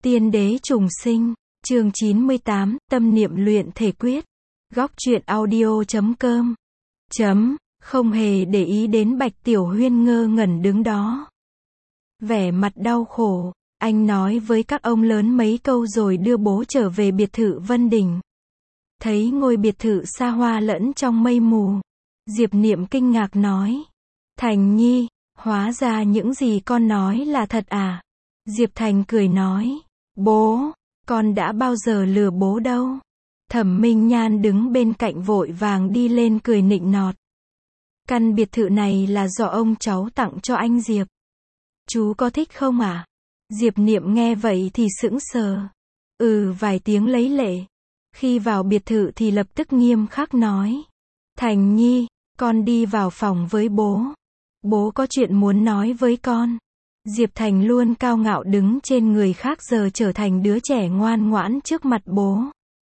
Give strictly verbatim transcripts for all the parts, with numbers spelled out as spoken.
Tiên đế trùng sinh, chương chín mươi tám, tâm niệm luyện thể quyết. Góc truyện audio chấm com. Chấm, không hề để ý đến Bạch Tiểu Huyên ngơ ngẩn đứng đó. Vẻ mặt đau khổ, anh nói với các ông lớn mấy câu rồi đưa bố trở về biệt thự Vân Đình. Thấy ngôi biệt thự xa hoa lẫn trong mây mù, Diệp Niệm kinh ngạc nói. Thành Nhi, hóa ra những gì con nói là thật à? Diệp Thành cười nói. Bố, con đã bao giờ lừa bố đâu. Thẩm Minh Nhan đứng bên cạnh vội vàng đi lên cười nịnh nọt. Căn biệt thự này là do ông cháu tặng cho anh Diệp. Chú có thích không à? Diệp Niệm nghe vậy thì sững sờ. Ừ vài tiếng lấy lệ. Khi vào biệt thự thì lập tức nghiêm khắc nói. Thành Nhi, con đi vào phòng với bố. Bố có chuyện muốn nói với con. Diệp Thành luôn cao ngạo đứng trên người khác giờ trở thành đứa trẻ ngoan ngoãn trước mặt bố.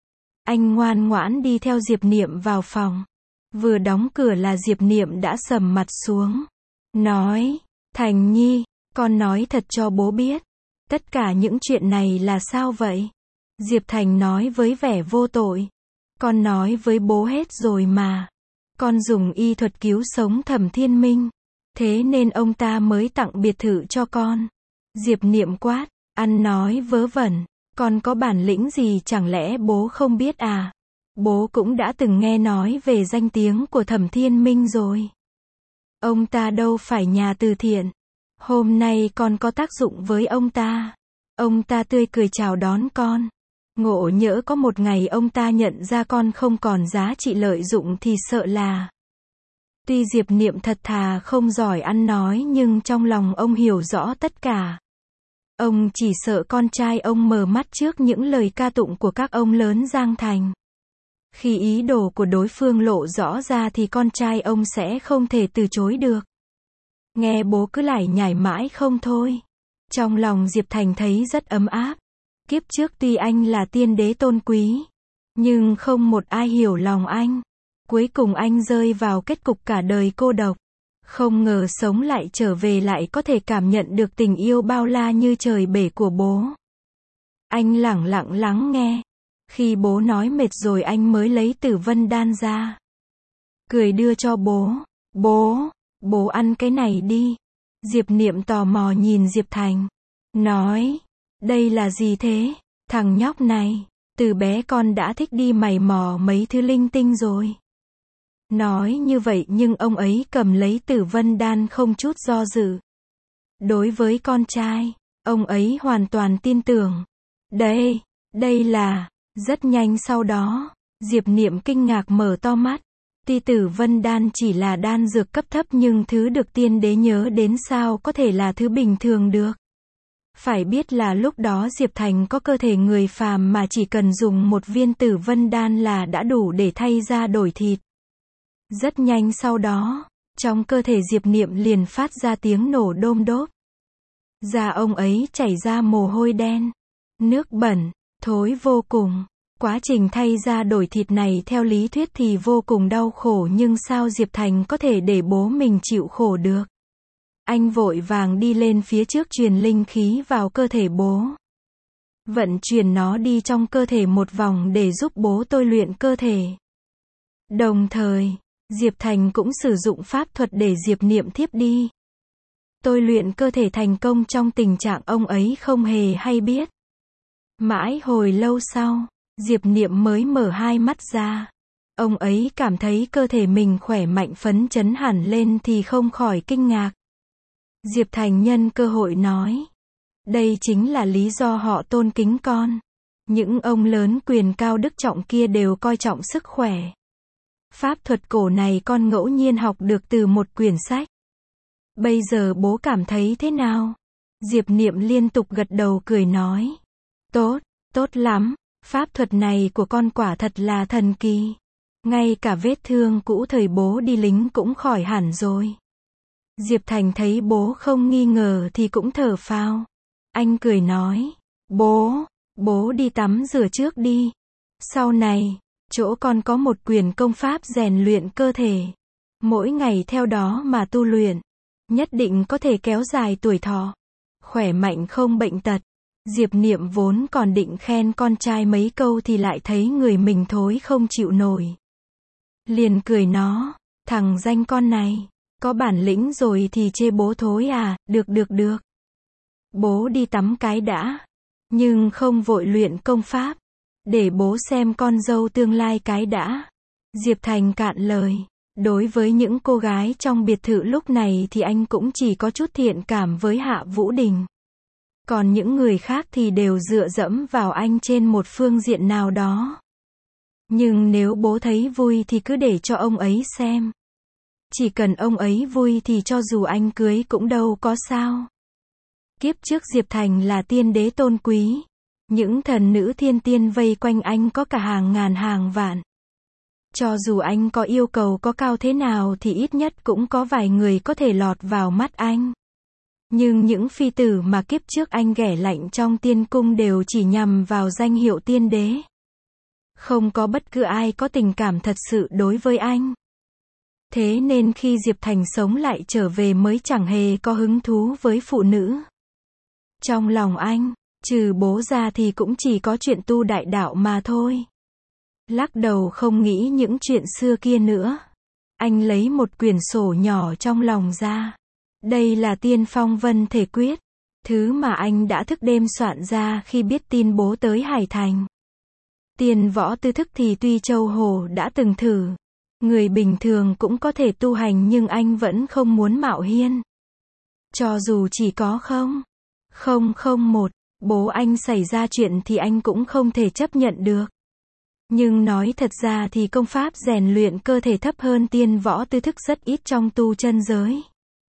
Anh ngoan ngoãn đi theo Diệp Niệm vào phòng. Vừa đóng cửa là Diệp Niệm đã sầm mặt xuống. Nói, Thành Nhi, con nói thật cho bố biết. Tất cả những chuyện này là sao vậy? Diệp Thành nói với vẻ vô tội. Con nói với bố hết rồi mà. Con dùng y thuật cứu sống Thẩm Thiên Minh. Thế nên ông ta mới tặng biệt thự cho con. Diệp Niệm quát, ăn nói vớ vẩn. Con có bản lĩnh gì chẳng lẽ bố không biết à? Bố cũng đã từng nghe nói về danh tiếng của Thẩm Thiên Minh rồi. Ông ta đâu phải nhà từ thiện. Hôm nay con có tác dụng với ông ta. Ông ta tươi cười chào đón con. Ngộ nhỡ có một ngày ông ta nhận ra con không còn giá trị lợi dụng thì sợ là... Tuy Diệp Niệm thật thà không giỏi ăn nói nhưng trong lòng ông hiểu rõ tất cả. Ông chỉ sợ con trai ông mờ mắt trước những lời ca tụng của các ông lớn Giang Thành. Khi ý đồ của đối phương lộ rõ ra thì con trai ông sẽ không thể từ chối được. Nghe bố cứ lải nhải mãi không thôi. Trong lòng Diệp Thành thấy rất ấm áp. Kiếp trước tuy anh là tiên đế tôn quý, nhưng không một ai hiểu lòng anh. Cuối cùng anh rơi vào kết cục cả đời cô độc. Không ngờ sống lại trở về lại có thể cảm nhận được tình yêu bao la như trời bể của bố. Anh lẳng lặng lắng nghe. Khi bố nói mệt rồi anh mới lấy Tử Vân Đan ra. Cười đưa cho bố. Bố, bố ăn cái này đi. Diệp Niệm tò mò nhìn Diệp Thành. Nói, đây là gì thế? Thằng nhóc này, từ bé con đã thích đi mày mò mấy thứ linh tinh rồi. Nói như vậy nhưng ông ấy cầm lấy Tử Vân Đan không chút do dự. Đối với con trai, ông ấy hoàn toàn tin tưởng. Đây, đây là... Rất nhanh sau đó, Diệp Niệm kinh ngạc mở to mắt. Tuy Tử Vân Đan chỉ là đan dược cấp thấp nhưng thứ được tiên đế nhớ đến sao có thể là thứ bình thường được. Phải biết là lúc đó Diệp Thành có cơ thể người phàm mà chỉ cần dùng một viên Tử Vân Đan là đã đủ để thay da đổi thịt. Rất nhanh sau đó, trong cơ thể Diệp Niệm liền phát ra tiếng nổ đôm đốp. Da ông ấy chảy ra mồ hôi đen, nước bẩn, thối vô cùng. Quá trình thay da đổi thịt này theo lý thuyết thì vô cùng đau khổ nhưng sao Diệp Thành có thể để bố mình chịu khổ được. Anh vội vàng đi lên phía trước truyền linh khí vào cơ thể bố. Vận chuyển nó đi trong cơ thể một vòng để giúp bố tôi luyện cơ thể. Đồng thời, Diệp Thành cũng sử dụng pháp thuật để Diệp Niệm thiếp đi. Tôi luyện cơ thể thành công trong tình trạng ông ấy không hề hay biết. Mãi hồi lâu sau, Diệp Niệm mới mở hai mắt ra. Ông ấy cảm thấy cơ thể mình khỏe mạnh phấn chấn hẳn lên thì không khỏi kinh ngạc. Diệp Thành nhân cơ hội nói. Đây chính là lý do họ tôn kính con. Những ông lớn quyền cao đức trọng kia đều coi trọng sức khỏe. Pháp thuật cổ này con ngẫu nhiên học được từ một quyển sách. Bây giờ bố cảm thấy thế nào? Diệp Niệm liên tục gật đầu cười nói. Tốt, tốt lắm. Pháp thuật này của con quả thật là thần kỳ. Ngay cả vết thương cũ thời bố đi lính cũng khỏi hẳn rồi. Diệp Thành thấy bố không nghi ngờ thì cũng thở phào. Anh cười nói. Bố, bố đi tắm rửa trước đi. Sau này, chỗ con có một quyển công pháp rèn luyện cơ thể. Mỗi ngày theo đó mà tu luyện. Nhất định có thể kéo dài tuổi thọ. Khỏe mạnh không bệnh tật. Diệp Niệm vốn còn định khen con trai mấy câu thì lại thấy người mình thối không chịu nổi. Liền cười nó, thằng danh con này, có bản lĩnh rồi thì chê bố thối à, được được được. Bố đi tắm cái đã, nhưng không vội luyện công pháp, để bố xem con dâu tương lai cái đã. Diệp Thành cạn lời, đối với những cô gái trong biệt thự lúc này thì anh cũng chỉ có chút thiện cảm với Hạ Vũ Đình. Còn những người khác thì đều dựa dẫm vào anh trên một phương diện nào đó. Nhưng nếu bố thấy vui thì cứ để cho ông ấy xem. Chỉ cần ông ấy vui thì cho dù anh cưới cũng đâu có sao. Kiếp trước Diệp Thành là tiên đế tôn quý. Những thần nữ thiên tiên vây quanh anh có cả hàng ngàn hàng vạn. Cho dù anh có yêu cầu có cao thế nào thì ít nhất cũng có vài người có thể lọt vào mắt anh. Nhưng những phi tử mà kiếp trước anh ghẻ lạnh trong tiên cung đều chỉ nhằm vào danh hiệu tiên đế. Không có bất cứ ai có tình cảm thật sự đối với anh. Thế nên khi Diệp Thành sống lại trở về mới chẳng hề có hứng thú với phụ nữ. Trong lòng anh, trừ bố ra thì cũng chỉ có chuyện tu đại đạo mà thôi. Lắc đầu không nghĩ những chuyện xưa kia nữa. Anh lấy một quyển sổ nhỏ trong lòng ra. Đây là Tiên Phong Vân Thể Quyết. Thứ mà anh đã thức đêm soạn ra khi biết tin bố tới Hải Thành. Tiên võ tư thức thì tuy Châu Hồ đã từng thử. Người bình thường cũng có thể tu hành nhưng anh vẫn không muốn mạo hiên. Cho dù chỉ có không, không không một, bố anh xảy ra chuyện thì anh cũng không thể chấp nhận được. Nhưng nói thật ra thì công pháp rèn luyện cơ thể thấp hơn tiên võ tư thức rất ít trong tu chân giới.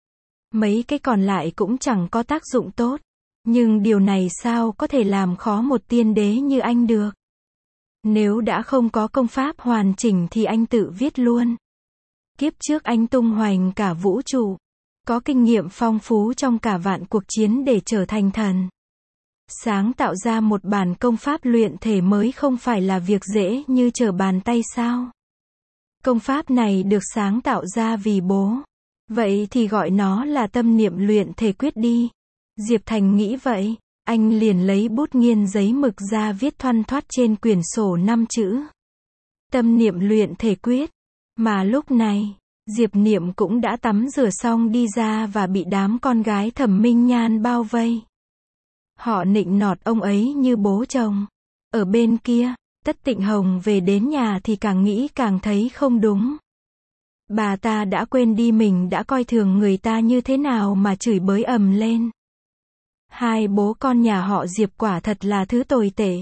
Mấy cái còn lại cũng chẳng có tác dụng tốt. Nhưng điều này sao có thể làm khó một tiên đế như anh được. Nếu đã không có công pháp hoàn chỉnh thì anh tự viết luôn. Kiếp trước anh tung hoành cả vũ trụ. Có kinh nghiệm phong phú trong cả vạn cuộc chiến để trở thành thần. Sáng tạo ra một bản công pháp luyện thể mới không phải là việc dễ như trở bàn tay sao. Công pháp này được sáng tạo ra vì bố. Vậy thì gọi nó là tâm niệm luyện thể quyết đi. Diệp Thành nghĩ vậy. Anh liền lấy bút nghiên giấy mực ra viết thoăn thoắt trên quyển sổ năm chữ. Tâm niệm luyện thể quyết. Mà lúc này, Diệp Niệm cũng đã tắm rửa xong đi ra và bị đám con gái Thẩm Minh Nhan bao vây. Họ nịnh nọt ông ấy như bố chồng. Ở bên kia, Tất Tịnh Hồng về đến nhà thì càng nghĩ càng thấy không đúng. Bà ta đã quên đi mình đã coi thường người ta như thế nào mà chửi bới ầm lên. Hai bố con nhà họ Diệp quả thật là thứ tồi tệ.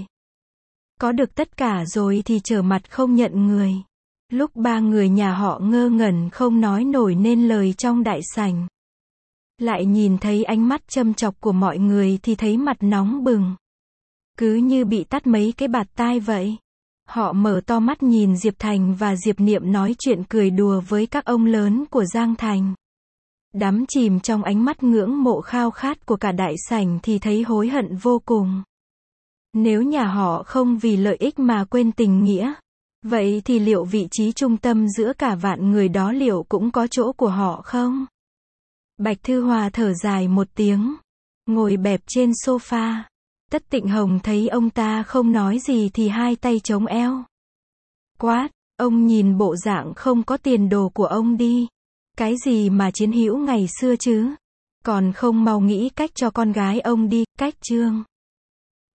Có được tất cả rồi thì trở mặt không nhận người. Lúc ba người nhà họ ngơ ngẩn không nói nổi nên lời trong đại sảnh. Lại nhìn thấy ánh mắt châm chọc của mọi người thì thấy mặt nóng bừng. Cứ như bị tát mấy cái bạt tai vậy. Họ mở to mắt nhìn Diệp Thành và Diệp Niệm nói chuyện cười đùa với các ông lớn của Giang Thành. Đắm chìm trong ánh mắt ngưỡng mộ khao khát của cả đại sảnh thì thấy hối hận vô cùng. Nếu nhà họ không vì lợi ích mà quên tình nghĩa, vậy thì liệu vị trí trung tâm giữa cả vạn người đó liệu cũng có chỗ của họ không? Bạch Thư Hòa thở dài một tiếng, ngồi bẹp trên sofa. Tất Tịnh Hồng thấy ông ta không nói gì thì hai tay chống eo. Quát, ông nhìn bộ dạng không có tiền đồ của ông đi. Cái gì mà chiến hữu ngày xưa chứ? Còn không mau nghĩ cách cho con gái ông đi, cách chương.